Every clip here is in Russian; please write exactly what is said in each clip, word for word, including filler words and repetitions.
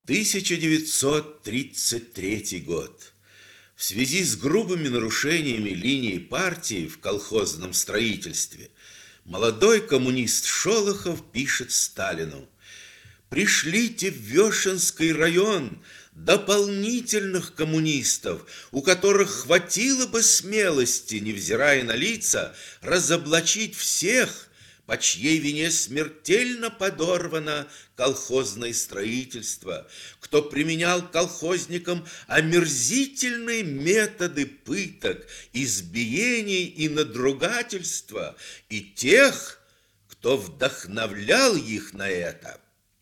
тысяча девятьсот тридцать третий год. В связи с грубыми нарушениями линии партии в колхозном строительстве молодой коммунист Шолохов пишет Сталину: «Пришлите в Вешенский район дополнительных коммунистов, у которых хватило бы смелости, невзирая на лица, разоблачить всех, по чьей вине смертельно подорвано колхозное строительство, кто применял к колхозникам омерзительные методы пыток, избиений и надругательства, и тех, кто вдохновлял их на это».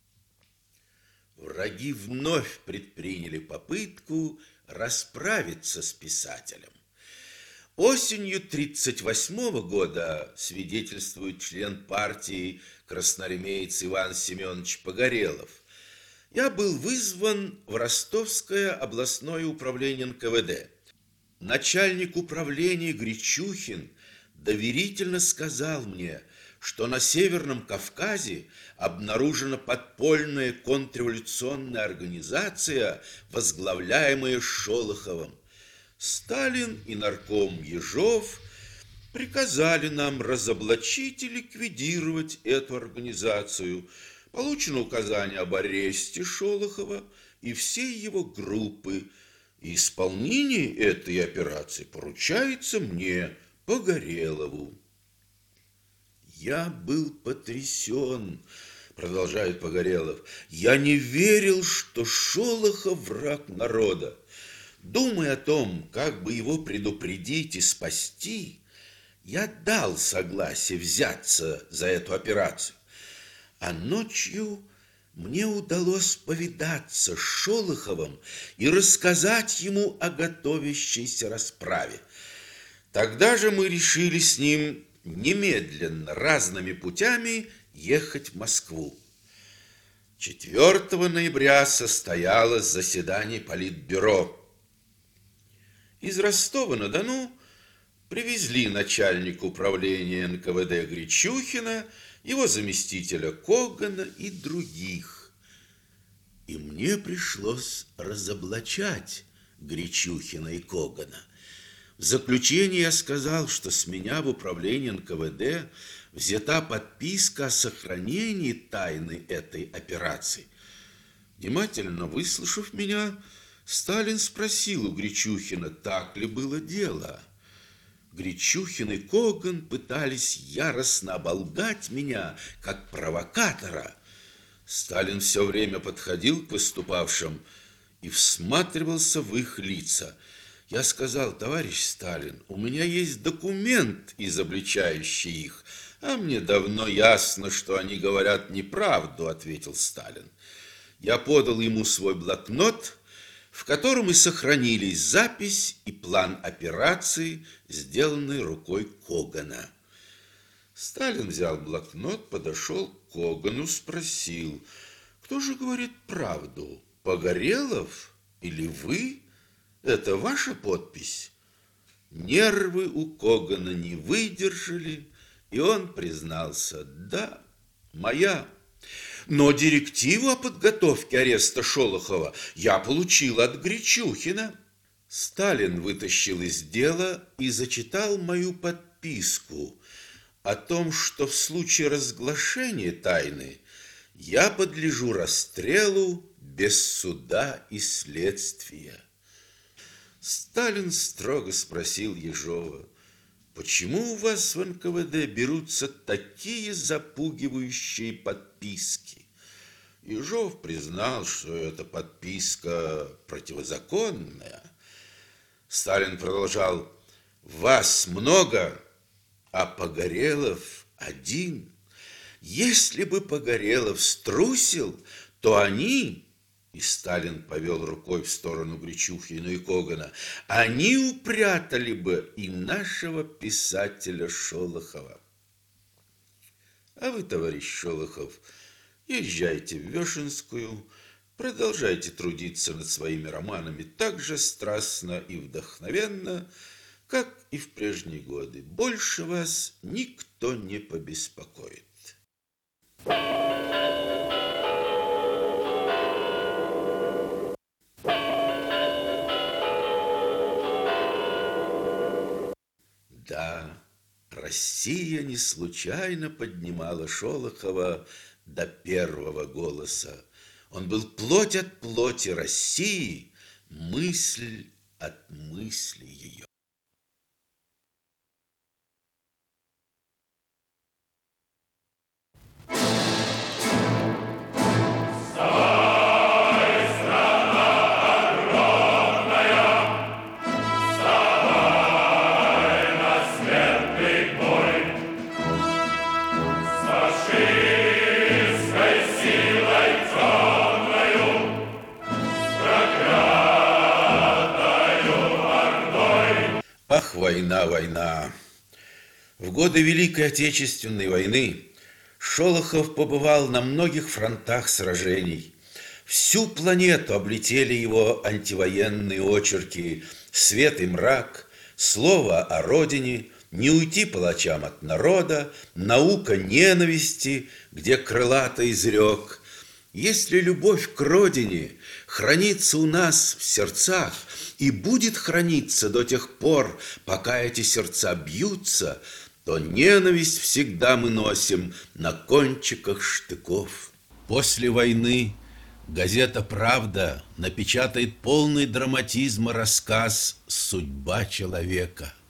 Враги вновь предприняли попытку расправиться с писателем. Осенью тридцать восьмого года, свидетельствует член партии красноармеец Иван Семенович Погорелов, я был вызван в Ростовское областное управление эн ка вэ дэ. Начальник управления Гречухин доверительно сказал мне, что на Северном Кавказе обнаружена подпольная контрреволюционная организация, возглавляемая Шолоховым. Сталин и нарком Ежов приказали нам разоблачить и ликвидировать эту организацию. Получено указание об аресте Шолохова и всей его группы, и исполнение этой операции поручается мне, Погорелову. Я был потрясен, продолжает Погорелов. Я не верил, что Шолохов враг народа. Думая о том, как бы его предупредить и спасти, я дал согласие взяться за эту операцию. А ночью мне удалось повидаться с Шолоховым и рассказать ему о готовящейся расправе. Тогда же мы решили с ним немедленно разными путями ехать в Москву. четвёртого ноября состоялось заседание Политбюро. Из Ростова-на-Дону привезли начальника управления эн ка вэ дэ Гречухина, его заместителя Когана и других. И мне пришлось разоблачать Гречухина и Когана. В заключение я сказал, что с меня в управлении эн ка вэ дэ взята подписка о сохранении тайны этой операции. Внимательно выслушав меня, Сталин спросил у Гречухина, так ли было дело. Гречухин и Коган пытались яростно оболгать меня, как провокатора. Сталин все время подходил к выступавшим и всматривался в их лица. Я сказал: товарищ Сталин, у меня есть документ, изобличающий их, а мне давно ясно, что они говорят неправду, ответил Сталин. Я подал ему свой блокнот, в котором и сохранились запись и план операции, сделанной рукой Когана. Сталин взял блокнот, подошел к Когану, спросил: кто же говорит правду, Погорелов или вы? Это ваша подпись? Нервы у Когана не выдержали, и он признался: да, моя. Но директиву о подготовке ареста Шолохова я получил от Гречухина. Сталин вытащил из дела и зачитал мою подписку о том, что в случае разглашения тайны я подлежу расстрелу без суда и следствия. Сталин строго спросил Ежова: почему у вас в эн ка вэ дэ берутся такие запугивающие подписки? Ежов признал, что эта подписка противозаконная. Сталин продолжал: вас много, а Погорелов один. Если бы Погорелов струсил, то они... И Сталин повел рукой в сторону Гречухина и Когана. Они упрятали бы и нашего писателя Шолохова. А вы, товарищ Шолохов, езжайте в Вешенскую, продолжайте трудиться над своими романами так же страстно и вдохновенно, как и в прежние годы. Больше вас никто не побеспокоит. Россия не случайно поднимала Шолохова до первого голоса. Он был плоть от плоти России, мысль от мысли ее. Ах, война, война! В годы Великой Отечественной войны Шолохов побывал на многих фронтах сражений. Всю планету облетели его антивоенные очерки «Свет и мрак», «Слово о родине», «Не уйти палачам от народа», «Наука ненависти», где крылато изрек: если любовь к родине хранится у нас в сердцах и будет храниться до тех пор, пока эти сердца бьются, то ненависть всегда мы носим на кончиках штыков. После войны газета «Правда» напечатает полный драматизма рассказ «Судьба человека».